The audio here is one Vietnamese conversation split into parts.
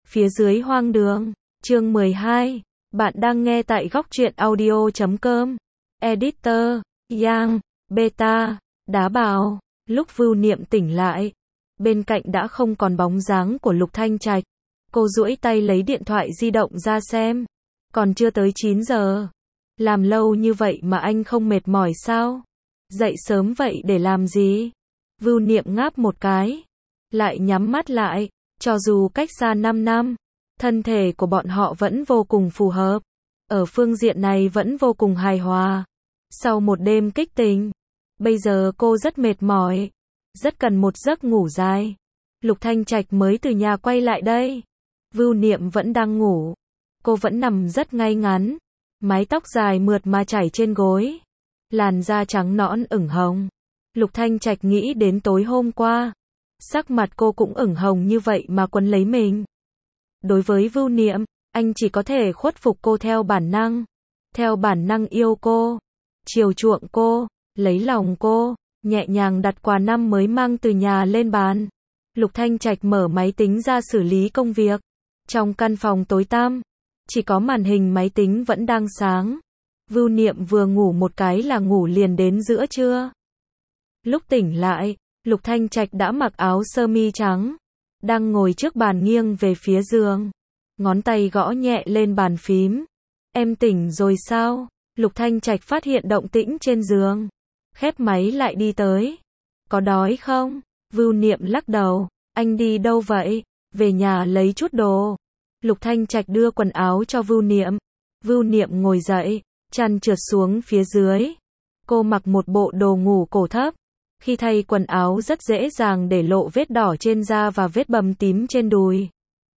Phía dưới hoang đường, chương 12. Bạn đang nghe tại góc truyện audio.com. Editor, Yang, Beta, Đá Bào. Lúc Vưu Niệm tỉnh lại, bên cạnh đã không còn bóng dáng của Lục Thanh Trạch. Cô duỗi tay lấy điện thoại di động ra xem. Còn chưa tới 9 giờ. Làm lâu như vậy mà anh không mệt mỏi sao? Dậy sớm vậy để làm gì? Vưu Niệm ngáp một cái, lại nhắm mắt lại. Cho dù cách xa 5 năm, thân thể của bọn họ vẫn vô cùng phù hợp. Ở phương diện này vẫn vô cùng hài hòa. Sau một đêm kích tình, bây giờ cô rất mệt mỏi, rất cần một giấc ngủ dài. Lục Thanh Trạch mới từ nhà quay lại đây. Vưu Niệm vẫn đang ngủ. Cô vẫn nằm rất ngay ngắn, mái tóc dài mượt mà chảy trên gối, làn da trắng nõn ửng hồng. Lục Thanh Trạch nghĩ đến tối hôm qua, sắc mặt cô cũng ửng hồng như vậy mà quấn lấy mình. Đối với Vưu Niệm, anh chỉ có thể khuất phục cô theo bản năng yêu cô, chiều chuộng cô, lấy lòng cô, nhẹ nhàng đặt quà năm mới mang từ nhà lên bàn. Lục Thanh Trạch mở máy tính ra xử lý công việc. Trong căn phòng tối tăm, chỉ có màn hình máy tính vẫn đang sáng. Vưu Niệm vừa ngủ một cái là ngủ liền đến giữa trưa. Lúc tỉnh lại, Lục Thanh Trạch đã mặc áo sơ mi trắng, đang ngồi trước bàn nghiêng về phía giường, ngón tay gõ nhẹ lên bàn phím. Em tỉnh rồi sao? Lục Thanh Trạch phát hiện động tĩnh trên giường, khép máy lại đi tới. Có đói không? Vưu Niệm lắc đầu. Anh đi đâu vậy? Về nhà lấy chút đồ. Lục Thanh Trạch đưa quần áo cho Vưu Niệm. Vưu Niệm ngồi dậy, chăn trượt xuống phía dưới. Cô mặc một bộ đồ ngủ cổ thấp. Khi thay quần áo rất dễ dàng để lộ vết đỏ trên da và vết bầm tím trên đùi.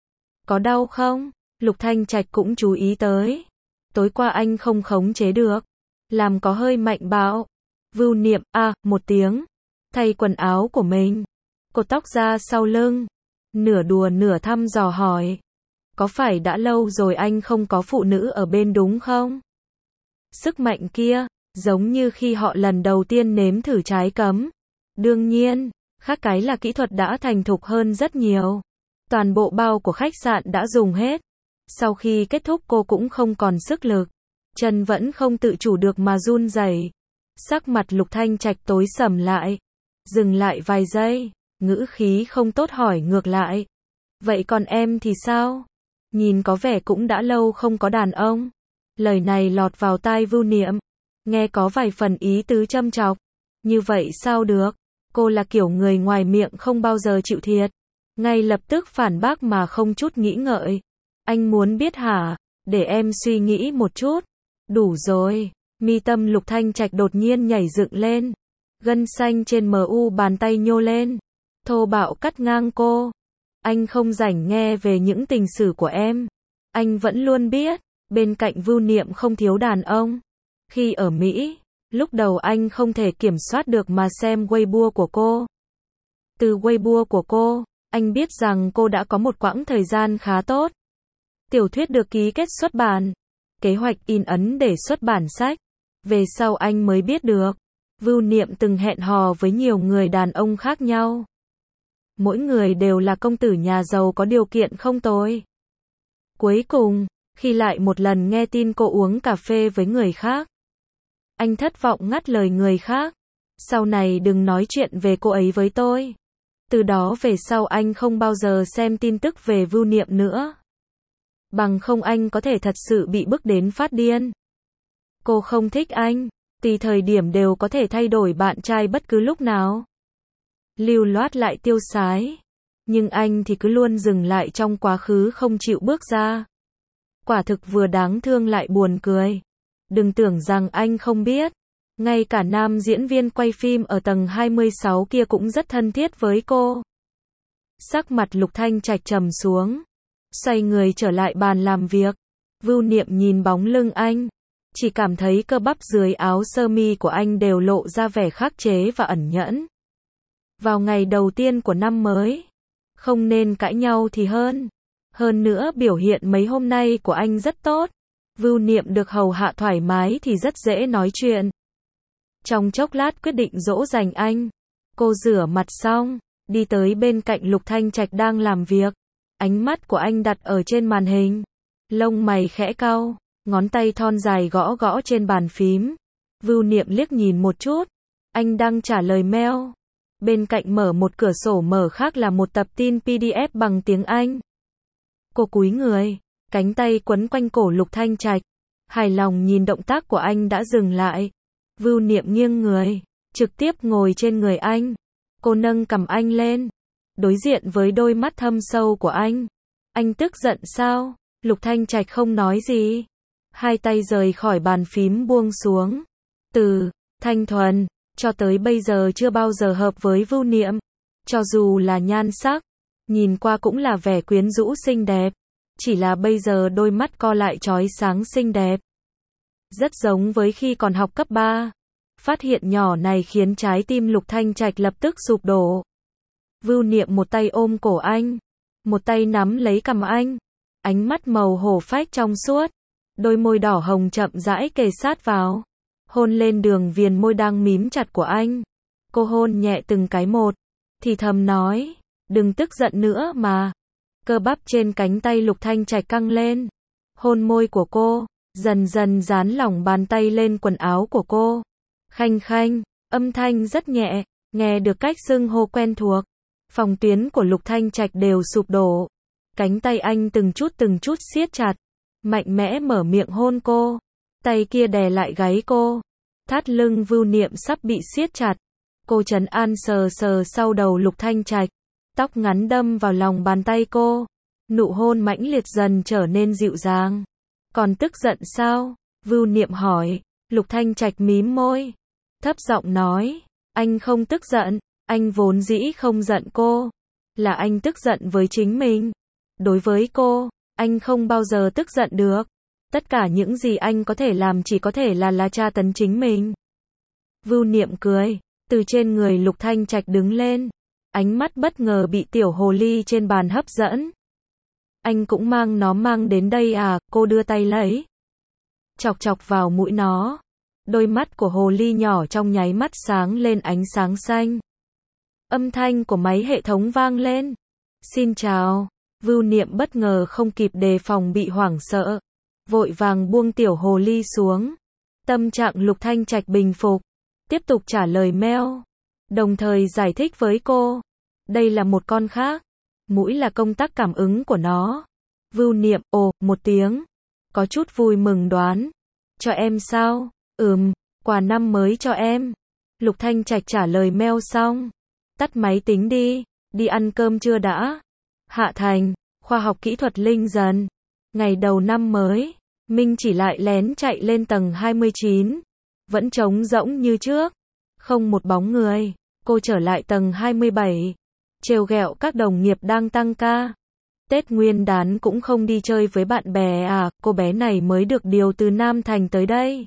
Có đau không? Lục Thanh Trạch cũng chú ý tới. Tối qua anh không khống chế được, làm có hơi mạnh bạo. Vưu Niệm một tiếng, thay quần áo của mình, cột tóc ra sau lưng, nửa đùa nửa thăm dò hỏi. Có phải đã lâu rồi anh không có phụ nữ ở bên đúng không? Sức mạnh kia, giống như khi họ lần đầu tiên nếm thử trái cấm. Đương nhiên, khác cái là kỹ thuật đã thành thục hơn rất nhiều. Toàn bộ bao của khách sạn đã dùng hết. Sau khi kết thúc cô cũng không còn sức lực. Chân vẫn không tự chủ được mà run rẩy. Sắc mặt Lục Thanh Trạch tối sầm lại. Dừng lại vài giây, ngữ khí không tốt hỏi ngược lại. Vậy còn em thì sao? Nhìn có vẻ cũng đã lâu không có đàn ông. Lời này lọt vào tai Vưu Niệm, nghe có vài phần ý tứ châm chọc. Như vậy sao được? Cô là kiểu người ngoài miệng không bao giờ chịu thiệt. Ngay lập tức phản bác mà không chút nghĩ ngợi. Anh muốn biết hả? Để em suy nghĩ một chút. Đủ rồi. Mi tâm Lục Thanh Trạch đột nhiên nhảy dựng lên. Gân xanh trên mu bàn tay nhô lên, thô bạo cắt ngang cô. Anh không rảnh nghe về những tình sử của em. Anh vẫn luôn biết, bên cạnh Vưu Niệm không thiếu đàn ông. Khi ở Mỹ, lúc đầu anh không thể kiểm soát được mà xem Weibo của cô. Từ Weibo của cô, anh biết rằng cô đã có một quãng thời gian khá tốt. Tiểu thuyết được ký kết xuất bản, kế hoạch in ấn để xuất bản sách. Về sau anh mới biết được, Vưu Niệm từng hẹn hò với nhiều người đàn ông khác nhau. Mỗi người đều là công tử nhà giàu có điều kiện không tồi. Cuối cùng, khi lại một lần nghe tin cô uống cà phê với người khác, anh thất vọng ngắt lời người khác. Sau này đừng nói chuyện về cô ấy với tôi. Từ đó về sau anh không bao giờ xem tin tức về Vưu Niệm nữa. Bằng không anh có thể thật sự bị bức đến phát điên. Cô không thích anh, tùy thời điểm đều có thể thay đổi bạn trai bất cứ lúc nào. Lưu loát lại tiêu sái. Nhưng anh thì cứ luôn dừng lại trong quá khứ không chịu bước ra. Quả thực vừa đáng thương lại buồn cười. Đừng tưởng rằng anh không biết. Ngay cả nam diễn viên quay phim ở tầng 26 kia cũng rất thân thiết với cô. Sắc mặt Lục Thanh Trạch trầm xuống. Xoay người trở lại bàn làm việc. Vưu Niệm nhìn bóng lưng anh. Chỉ cảm thấy cơ bắp dưới áo sơ mi của anh đều lộ ra vẻ khắc chế và ẩn nhẫn. Vào ngày đầu tiên của năm mới, không nên cãi nhau thì hơn. Hơn nữa biểu hiện mấy hôm nay của anh rất tốt. Vưu Niệm được hầu hạ thoải mái thì rất dễ nói chuyện. Trong chốc lát quyết định dỗ dành anh. Cô rửa mặt xong, đi tới bên cạnh Lục Thanh Trạch đang làm việc. Ánh mắt của anh đặt ở trên màn hình. Lông mày khẽ cau, ngón tay thon dài gõ gõ trên bàn phím. Vưu Niệm liếc nhìn một chút. Anh đang trả lời mail. Bên cạnh mở một cửa sổ mở khác là một tập tin PDF bằng tiếng Anh. Cô cúi người, cánh tay quấn quanh cổ Lục Thanh Trạch. Hài lòng nhìn động tác của anh đã dừng lại. Vưu Niệm nghiêng người, trực tiếp ngồi trên người anh. Cô nâng cằm anh lên, đối diện với đôi mắt thâm sâu của anh. Anh tức giận sao? Lục Thanh Trạch không nói gì. Hai tay rời khỏi bàn phím buông xuống. Từ thanh thuần cho tới bây giờ chưa bao giờ hợp với Vưu Niệm. Cho dù là nhan sắc, nhìn qua cũng là vẻ quyến rũ xinh đẹp. Chỉ là bây giờ đôi mắt co lại chói sáng xinh đẹp. Rất giống với khi còn học cấp 3. Phát hiện nhỏ này khiến trái tim Lục Thanh Trạch lập tức sụp đổ. Vưu Niệm một tay ôm cổ anh, một tay nắm lấy cằm anh. Ánh mắt màu hổ phách trong suốt, đôi môi đỏ hồng chậm rãi kề sát vào, hôn lên đường viền môi đang mím chặt của anh. Cô hôn nhẹ từng cái một, thì thầm nói, đừng tức giận nữa mà. Cơ bắp trên cánh tay Lục Thanh Trạch căng lên. Hôn môi của cô, dần dần dán lòng bàn tay lên quần áo của cô. Khanh khanh, âm thanh rất nhẹ, nghe được cách xưng hô quen thuộc. Phòng tuyến của Lục Thanh Trạch đều sụp đổ. Cánh tay anh từng chút siết chặt, mạnh mẽ mở miệng hôn cô. Tay kia đè lại gáy cô. Thắt lưng Vưu Niệm sắp bị siết chặt. Cô trấn an sờ sờ sau đầu Lục Thanh Trạch. Tóc ngắn đâm vào lòng bàn tay cô. Nụ hôn mãnh liệt dần trở nên dịu dàng. Còn tức giận sao? Vưu Niệm hỏi. Lục Thanh Trạch mím môi, thấp giọng nói, anh không tức giận, anh vốn dĩ không giận cô. Là anh tức giận với chính mình. Đối với cô, anh không bao giờ tức giận được. Tất cả những gì anh có thể làm chỉ có thể là tra tấn chính mình. Vưu Niệm cười, từ trên người Lục Thanh Trạch đứng lên. Ánh mắt bất ngờ bị tiểu hồ ly trên bàn hấp dẫn. Anh cũng mang nó mang đến đây à? Cô đưa tay lấy, chọc chọc vào mũi nó. Đôi mắt của hồ ly nhỏ trong nháy mắt sáng lên ánh sáng xanh. Âm thanh của máy hệ thống vang lên. Xin chào. Vưu Niệm bất ngờ không kịp đề phòng bị hoảng sợ, vội vàng buông tiểu hồ ly xuống. Tâm trạng Lục Thanh Trạch bình phục, tiếp tục trả lời mail, đồng thời giải thích với cô. Đây là một con khác. Mũi là công tắc cảm ứng của nó. Vưu Niệm ồ một tiếng, có chút vui mừng đoán. Cho em sao? Quà năm mới cho em. Lục Thanh Trạch trả lời mail xong. Tắt máy tính đi, đi ăn cơm trưa đã. Hạ Thành, khoa học kỹ thuật Linh Dần. Ngày đầu năm mới, Minh chỉ lại lén chạy lên tầng 29. Vẫn trống rỗng như trước. Không một bóng người. Cô trở lại tầng 27. Trêu ghẹo các đồng nghiệp đang tăng ca. Tết Nguyên đán cũng không đi chơi với bạn bè à? Cô bé này mới được điều từ Nam Thành tới đây.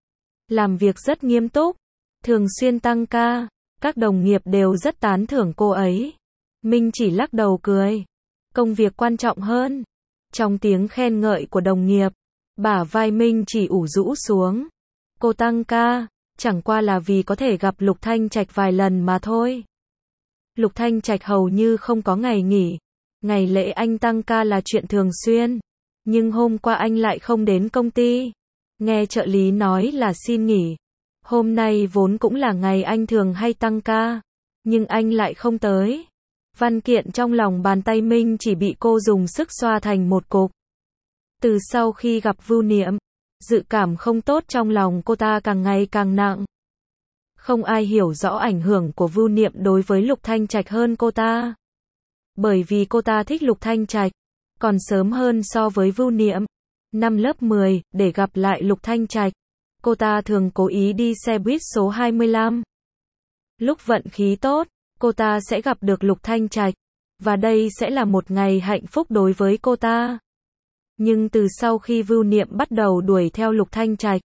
Làm việc rất nghiêm túc, thường xuyên tăng ca. Các đồng nghiệp đều rất tán thưởng cô ấy. Minh chỉ lắc đầu cười. Công việc quan trọng hơn. Trong tiếng khen ngợi của đồng nghiệp, bả vai Minh chỉ ủ rũ xuống. Cô tăng ca, chẳng qua là vì có thể gặp Lục Thanh Trạch vài lần mà thôi. Lục Thanh Trạch hầu như không có ngày nghỉ. Ngày lễ anh tăng ca là chuyện thường xuyên. Nhưng hôm qua anh lại không đến công ty. Nghe trợ lý nói là xin nghỉ. Hôm nay vốn cũng là ngày anh thường hay tăng ca. Nhưng anh lại không tới. Văn kiện trong lòng bàn tay Minh chỉ bị cô dùng sức xoa thành một cục. Từ sau khi gặp Vưu Niệm, dự cảm không tốt trong lòng cô ta càng ngày càng nặng. Không ai hiểu rõ ảnh hưởng của Vưu Niệm đối với Lục Thanh Trạch hơn cô ta. Bởi vì cô ta thích Lục Thanh Trạch, còn sớm hơn so với Vưu Niệm. Năm lớp 10, để gặp lại Lục Thanh Trạch, cô ta thường cố ý đi xe buýt số 25. Lúc vận khí tốt, cô ta sẽ gặp được Lục Thanh Trạch, và đây sẽ là một ngày hạnh phúc đối với cô ta. Nhưng từ sau khi Vưu Niệm bắt đầu đuổi theo Lục Thanh Trạch,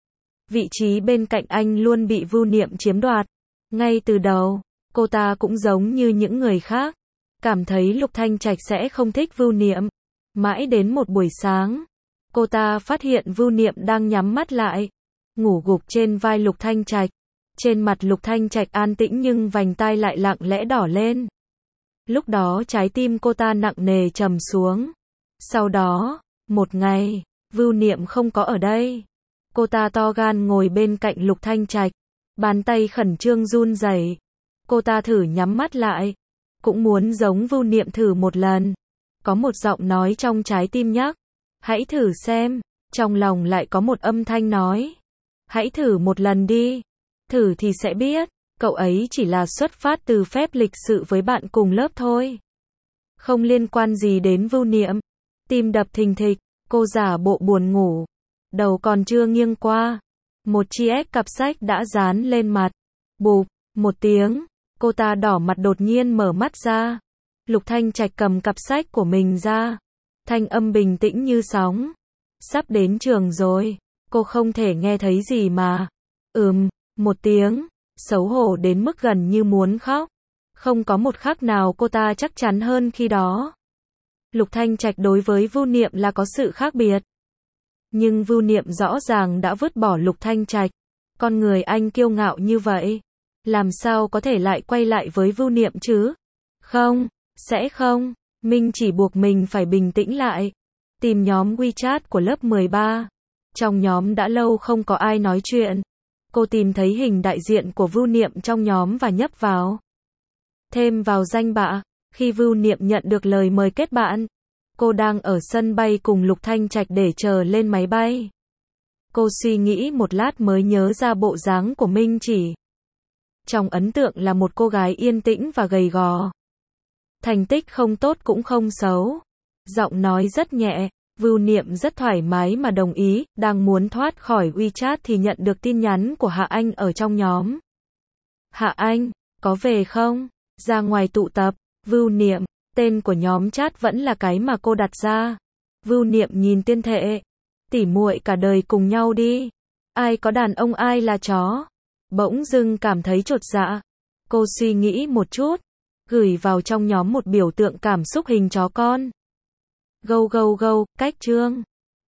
vị trí bên cạnh anh luôn bị Vưu Niệm chiếm đoạt. Ngay từ đầu, cô ta cũng giống như những người khác, cảm thấy Lục Thanh Trạch sẽ không thích Vưu Niệm. Mãi đến một buổi sáng, cô ta phát hiện Vưu Niệm đang nhắm mắt lại, ngủ gục trên vai Lục Thanh Trạch. Trên mặt Lục Thanh Trạch an tĩnh nhưng vành tai lại lặng lẽ đỏ lên. Lúc đó trái tim cô ta nặng nề trầm xuống. Sau đó, một ngày, Vưu Niệm không có ở đây. Cô ta to gan ngồi bên cạnh Lục Thanh Trạch, bàn tay khẩn trương run rẩy. Cô ta thử nhắm mắt lại, cũng muốn giống Vưu Niệm thử một lần. Có một giọng nói trong trái tim nhắc, hãy thử xem. Trong lòng lại có một âm thanh nói, hãy thử một lần đi. Thử thì sẽ biết, cậu ấy chỉ là xuất phát từ phép lịch sự với bạn cùng lớp thôi. Không liên quan gì đến Vưu Niệm. Tim đập thình thịch, cô giả bộ buồn ngủ. Đầu còn chưa nghiêng qua. Một chiếc cặp sách đã dán lên mặt. Bụp, một tiếng, cô ta đỏ mặt đột nhiên mở mắt ra. Lục Thanh Trạch cầm cặp sách của mình ra. Thanh âm bình tĩnh như sóng. Sắp đến trường rồi, cô không thể nghe thấy gì mà. Một tiếng, xấu hổ đến mức gần như muốn khóc. Không có một khắc nào cô ta chắc chắn hơn khi đó. Lục Thanh Trạch đối với Vưu Niệm là có sự khác biệt. Nhưng Vưu Niệm rõ ràng đã vứt bỏ Lục Thanh Trạch. Con người anh kiêu ngạo như vậy, làm sao có thể lại quay lại với Vưu Niệm chứ? Không, sẽ không. Minh chỉ buộc mình phải bình tĩnh lại. Tìm nhóm WeChat của lớp 13. Trong nhóm đã lâu không có ai nói chuyện. Cô tìm thấy hình đại diện của Vưu Niệm trong nhóm và nhấp vào. Thêm vào danh bạ. Khi Vưu Niệm nhận được lời mời kết bạn, cô đang ở sân bay cùng Lục Thanh Trạch để chờ lên máy bay. Cô suy nghĩ một lát mới nhớ ra bộ dáng của Minh Chỉ. Trong ấn tượng là một cô gái yên tĩnh và gầy gò. Thành tích không tốt cũng không xấu. Giọng nói rất nhẹ, Vưu Niệm rất thoải mái mà đồng ý, đang muốn thoát khỏi WeChat thì nhận được tin nhắn của Hạ Anh ở trong nhóm. Hạ Anh, có về không? Ra ngoài tụ tập. Vưu Niệm, tên của nhóm chat vẫn là cái mà cô đặt ra. Vưu Niệm nhìn Tiên Thệ. Tỉ muội cả đời cùng nhau đi. Ai có đàn ông ai là chó. Bỗng dưng cảm thấy chột dạ. Cô suy nghĩ một chút, gửi vào trong nhóm một biểu tượng cảm xúc hình chó con. Gâu gâu gâu, cách chương.